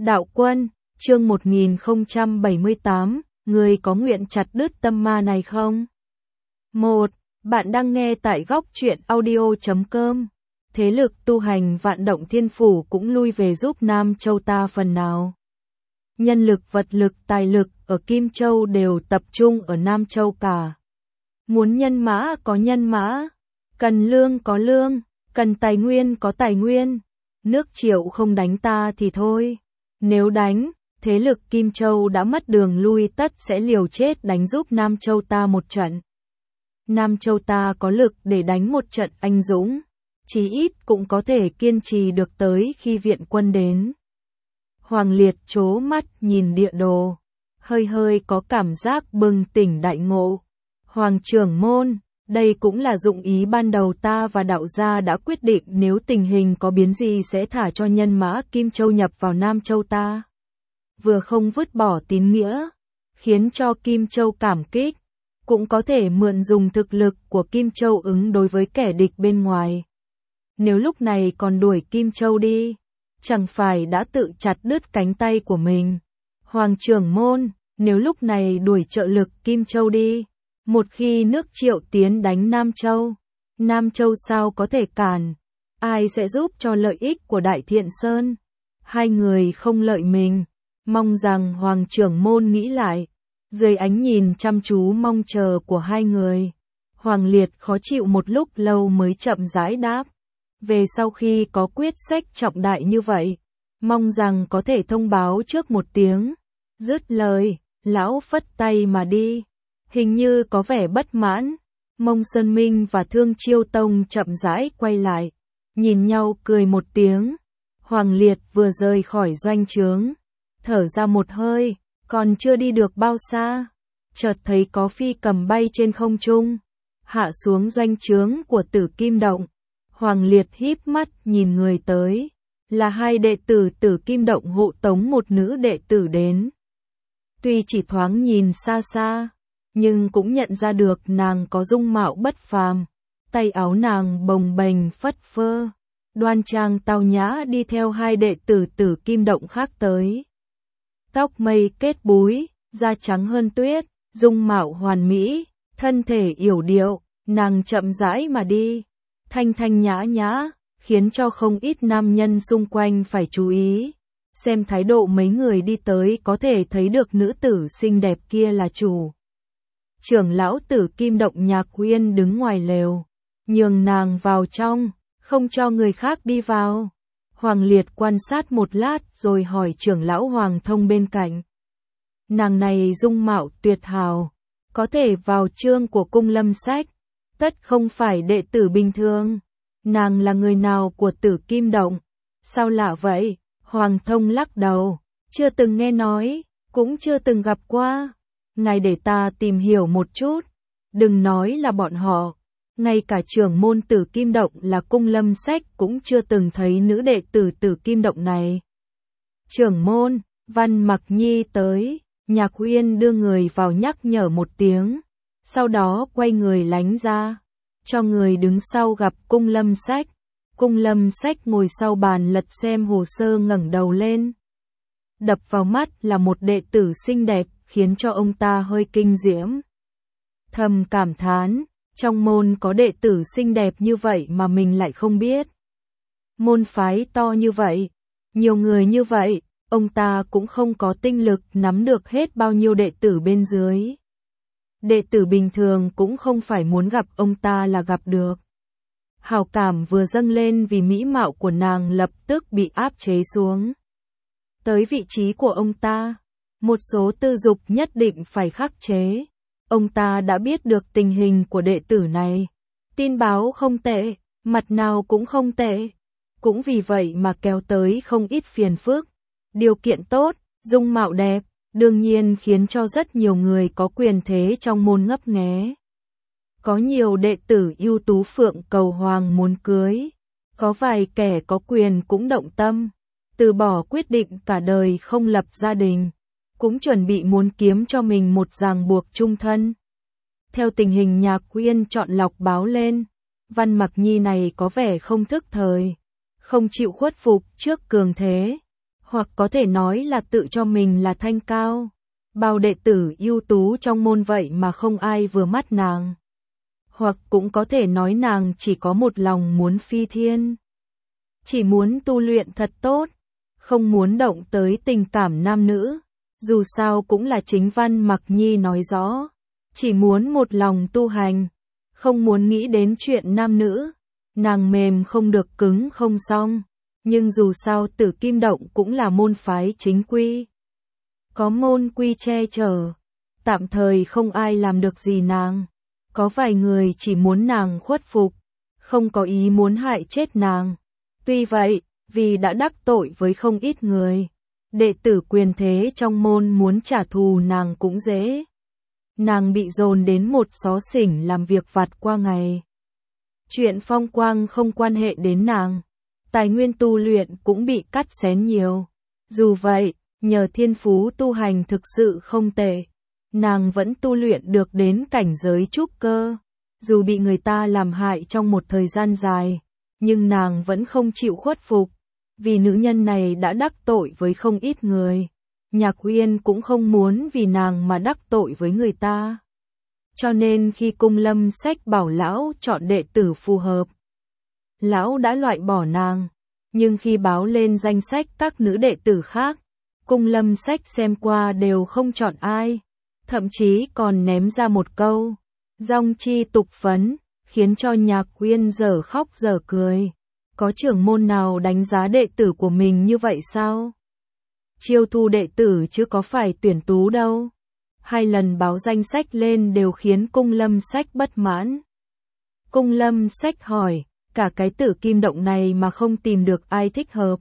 Đạo Quân, chương 1078, người có nguyện chặt đứt tâm ma này không? 1. Bạn đang nghe tại góc truyện audio.com. Thế lực tu hành Vạn Động Thiên Phủ cũng lui về giúp Nam Châu ta phần nào. Nhân lực, vật lực, tài lực ở Kim Châu đều tập trung ở Nam Châu cả. Muốn nhân mã có nhân mã, cần lương có lương, cần tài nguyên có tài nguyên. Nước Triệu không đánh ta thì thôi. Nếu đánh, thế lực Kim Châu đã mất đường lui tất sẽ liều chết đánh giúp Nam Châu ta một trận. Nam Châu ta có lực để đánh một trận anh dũng, chí ít cũng có thể kiên trì được tới khi viện quân đến. Hoàng Liệt trố mắt nhìn địa đồ, hơi hơi có cảm giác bừng tỉnh đại ngộ. Hoàng trưởng môn, đây cũng là dụng ý ban đầu ta và đạo gia đã quyết định nếu tình hình có biến gì sẽ thả cho nhân mã Kim Châu nhập vào Nam Châu ta. Vừa không vứt bỏ tín nghĩa, khiến cho Kim Châu cảm kích, cũng có thể mượn dùng thực lực của Kim Châu ứng đối với kẻ địch bên ngoài. Nếu lúc này còn đuổi Kim Châu đi, chẳng phải đã tự chặt đứt cánh tay của mình. Hoàng trưởng môn, nếu lúc này đuổi trợ lực Kim Châu đi, một khi nước Triệu tiến đánh Nam Châu sao có thể cản, ai sẽ giúp cho lợi ích của Đại Thiện Sơn? Hai người không lợi mình, mong rằng Hoàng trưởng môn nghĩ lại. Dưới ánh nhìn chăm chú mong chờ của hai người, Hoàng Liệt khó chịu một lúc lâu mới chậm rãi đáp. Về sau khi có quyết sách trọng đại như vậy, mong rằng có thể thông báo trước một tiếng. Dứt lời, lão phất tay mà đi. Hình như có vẻ bất mãn, Mông Sơn Minh và Thương Chiêu Tông chậm rãi quay lại, nhìn nhau cười một tiếng. Hoàng Liệt vừa rời khỏi doanh trướng, thở ra một hơi, còn chưa đi được bao xa, chợt thấy có phi cầm bay trên không trung, hạ xuống doanh trướng của Tử Kim Động. Hoàng Liệt híp mắt nhìn người tới, là hai đệ tử Tử Kim Động hộ tống một nữ đệ tử đến. Tuy chỉ thoáng nhìn xa xa, nhưng cũng nhận ra được nàng có dung mạo bất phàm, tay áo nàng bồng bềnh phất phơ, đoan trang tao nhã đi theo hai đệ tử Tử Kim Động khác tới. Tóc mây kết búi, da trắng hơn tuyết, dung mạo hoàn mỹ, thân thể yểu điệu, nàng chậm rãi mà đi, thanh thanh nhã nhã, khiến cho không ít nam nhân xung quanh phải chú ý. Xem thái độ mấy người đi tới có thể thấy được nữ tử xinh đẹp kia là chủ. Trưởng lão Tử Kim Động Nhạc Uyên đứng ngoài lều, nhường nàng vào trong, không cho người khác đi vào. Hoàng Liệt quan sát một lát rồi hỏi trưởng lão Hoàng Thông bên cạnh. Nàng này dung mạo tuyệt hào, có thể vào chương của cung Lâm Sách, tất không phải đệ tử bình thường. Nàng là người nào của Tử Kim Động? Sao lạ vậy? Hoàng Thông lắc đầu, chưa từng nghe nói, cũng chưa từng gặp qua. Ngài để ta tìm hiểu một chút, đừng nói là bọn họ. Ngay cả trưởng môn Tử Kim Động là cung Lâm Sách cũng chưa từng thấy nữ đệ tử Tử Kim Động này. Trưởng môn, Văn Mặc Nhi tới, Nhạc Uyên đưa người vào nhắc nhở một tiếng, sau đó quay người lánh ra, cho người đứng sau gặp cung Lâm Sách. Cung Lâm Sách ngồi sau bàn lật xem hồ sơ ngẩng đầu lên. Đập vào mắt là một đệ tử xinh đẹp, khiến cho ông ta hơi kinh diễm. Thầm cảm thán, trong môn có đệ tử xinh đẹp như vậy mà mình lại không biết. Môn phái to như vậy, nhiều người như vậy, ông ta cũng không có tinh lực nắm được hết bao nhiêu đệ tử bên dưới. Đệ tử bình thường cũng không phải muốn gặp ông ta là gặp được. Hào cảm vừa dâng lên vì mỹ mạo của nàng lập tức bị áp chế xuống. Tới vị trí của ông ta, một số tư dục nhất định phải khắc chế. Ông ta đã biết được tình hình của đệ tử này. Tin báo không tệ, mặt nào cũng không tệ. Cũng vì vậy mà kéo tới không ít phiền phức. Điều kiện tốt, dung mạo đẹp, đương nhiên khiến cho rất nhiều người có quyền thế trong môn ngấp nghé. Có nhiều đệ tử ưu tú phượng cầu hoàng muốn cưới. Có vài kẻ có quyền cũng động tâm, từ bỏ quyết định cả đời không lập gia đình, cũng chuẩn bị muốn kiếm cho mình một ràng buộc chung thân. Theo tình hình Nhạc Uyên chọn lọc báo lên, Văn Mặc Nhi này có vẻ không thức thời, không chịu khuất phục trước cường thế. hoặc có thể nói là tự cho mình là thanh cao. Bao đệ tử ưu tú trong môn vậy mà không ai vừa mắt nàng. Hoặc cũng có thể nói nàng chỉ có một lòng muốn phi thiên. Chỉ muốn tu luyện thật tốt, không muốn động tới tình cảm nam nữ. Dù sao cũng là chính Văn Mặc Nhi nói rõ, chỉ muốn một lòng tu hành, không muốn nghĩ đến chuyện nam nữ. Nàng mềm không được cứng không xong, nhưng dù sao Tử Kim Động cũng là môn phái chính quy. Có môn quy che chở, tạm thời không ai làm được gì nàng. Có vài người chỉ muốn nàng khuất phục, không có ý muốn hại chết nàng. Tuy vậy, vì đã đắc tội với không ít người, đệ tử quyền thế trong môn muốn trả thù nàng cũng dễ. Nàng bị dồn đến một xó xỉnh làm việc vặt qua ngày. Chuyện phong quang không quan hệ đến nàng, tài nguyên tu luyện cũng bị cắt xén nhiều. Dù vậy, nhờ thiên phú tu hành thực sự không tệ, nàng vẫn tu luyện được đến cảnh giới trúc cơ. Dù bị người ta làm hại trong một thời gian dài, nhưng nàng vẫn không chịu khuất phục, vì nữ nhân này đã đắc tội với không ít người. Nhạc Uyên cũng không muốn vì nàng mà đắc tội với người ta. Cho nên khi Cung Lâm Sách bảo lão chọn đệ tử phù hợp, lão đã loại bỏ nàng. Nhưng khi báo lên danh sách các nữ đệ tử khác, Cung Lâm Sách xem qua đều không chọn ai. Thậm chí còn ném ra một câu dong chi tục phấn, khiến cho Nhạc Uyên dở khóc dở cười. Có trưởng môn nào đánh giá đệ tử của mình như vậy sao? Chiêu thu đệ tử chứ có phải tuyển tú đâu. 2 lần báo danh sách lên đều khiến Cung Lâm Sách bất mãn. Cung Lâm Sách hỏi, cả cái Tử Kim Động này mà không tìm được ai thích hợp?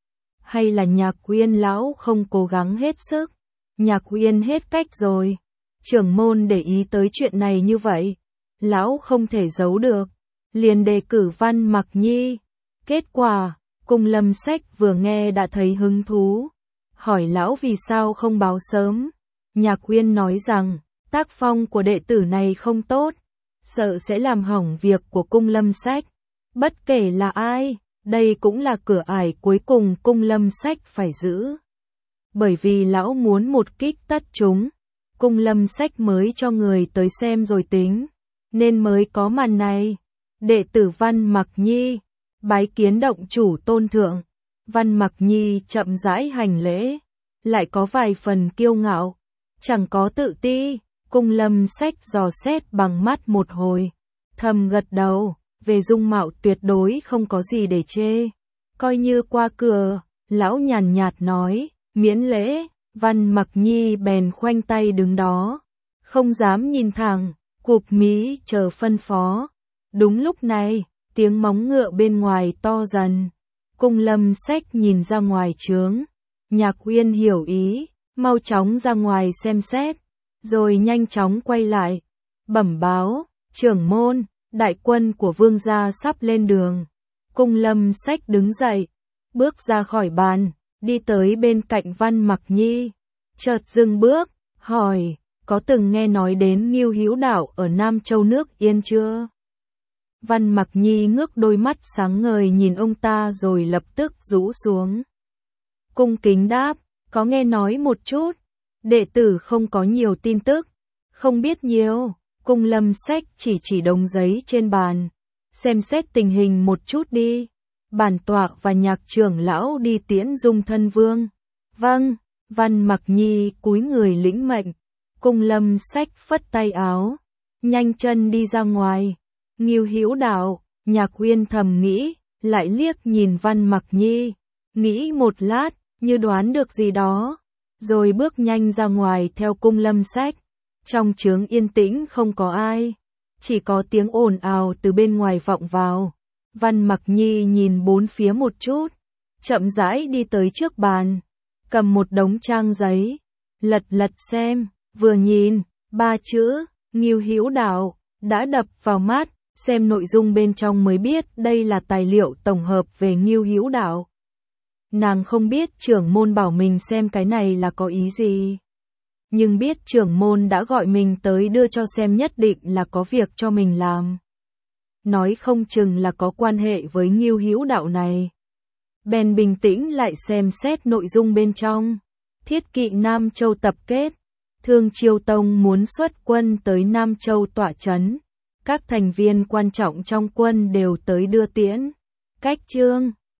Hay là Nhạc Uyên lão không cố gắng hết sức? Nhạc Uyên hết cách rồi. Trưởng môn để ý tới chuyện này như vậy, lão không thể giấu được, liền đề cử Văn Mặc Nhi. Kết quả, Cung Lâm Sách vừa nghe đã thấy hứng thú, hỏi lão vì sao không báo sớm. Nhạc Uyên nói rằng, tác phong của đệ tử này không tốt, sợ sẽ làm hỏng việc của Cung Lâm Sách. Bất kể là ai, đây cũng là cửa ải cuối cùng Cung Lâm Sách phải giữ. Bởi vì lão muốn một kích tất chúng, Cung Lâm Sách mới cho người tới xem rồi tính, nên mới có màn này. Đệ tử Văn Mặc Nhi bái kiến động chủ tôn thượng. Văn Mặc Nhi chậm rãi hành lễ, lại có vài phần kiêu ngạo, chẳng có tự ti. Cung Lâm Sách dò xét bằng mắt một hồi, thầm gật đầu, về dung mạo tuyệt đối không có gì để chê. Coi như qua cửa, lão nhàn nhạt nói, miễn lễ. Văn Mặc Nhi bèn khoanh tay đứng đó, không dám nhìn thẳng, cụp mí chờ phân phó. Đúng lúc này, tiếng móng ngựa bên ngoài to dần. Cung Lâm Sách nhìn ra ngoài trướng. Nhạc Uyên hiểu ý, mau chóng ra ngoài xem xét, rồi nhanh chóng quay lại, bẩm báo, trưởng môn, đại quân của vương gia sắp lên đường. Cung Lâm Sách đứng dậy, bước ra khỏi bàn, đi tới bên cạnh Văn Mặc Nhi, chợt dừng bước, hỏi, có từng nghe nói đến Ngưu Hữu Đạo ở Nam Châu nước Yên chưa? Văn Mặc Nhi ngước đôi mắt sáng ngời nhìn ông ta rồi lập tức rũ xuống. Cung kính đáp, có nghe nói một chút, đệ tử không có nhiều tin tức, không biết nhiều. Cung Lâm Sách chỉ đống giấy trên bàn, xem xét tình hình một chút đi. Bản tọa và Nhạc trưởng lão đi tiễn Dung Thân Vương. Vâng. Văn Mặc Nhi cúi người lĩnh mệnh. Cung Lâm Sách phất tay áo, nhanh chân đi ra ngoài. Ngưu Hữu Đạo, Nhạc Uyên thầm nghĩ, lại liếc nhìn Văn Mặc Nhi, nghĩ một lát, như đoán được gì đó, rồi bước nhanh ra ngoài theo Cung Lâm Sách. Trong trướng yên tĩnh không có ai, chỉ có tiếng ồn ào từ bên ngoài vọng vào. Văn Mặc Nhi nhìn bốn phía một chút, chậm rãi đi tới trước bàn, cầm một đống trang giấy, lật xem, vừa nhìn, 3 chữ, Ngưu Hữu Đạo, đã đập vào mắt, xem nội dung bên trong mới biết đây là tài liệu tổng hợp về Ngưu Hữu Đạo. Nàng không biết trưởng môn bảo mình xem cái này là có ý gì, nhưng biết trưởng môn đã gọi mình tới đưa cho xem nhất định là có việc cho mình làm. Nói không chừng là có quan hệ với Ngưu Hữu Đạo này. bèn bình tĩnh lại xem xét nội dung bên trong. Thiết kỵ Nam Châu tập kết. Thương Chiêu Tông muốn xuất quân tới Nam Châu tọa trấn. Các thành viên quan trọng trong quân đều tới đưa tiễn. Cách chương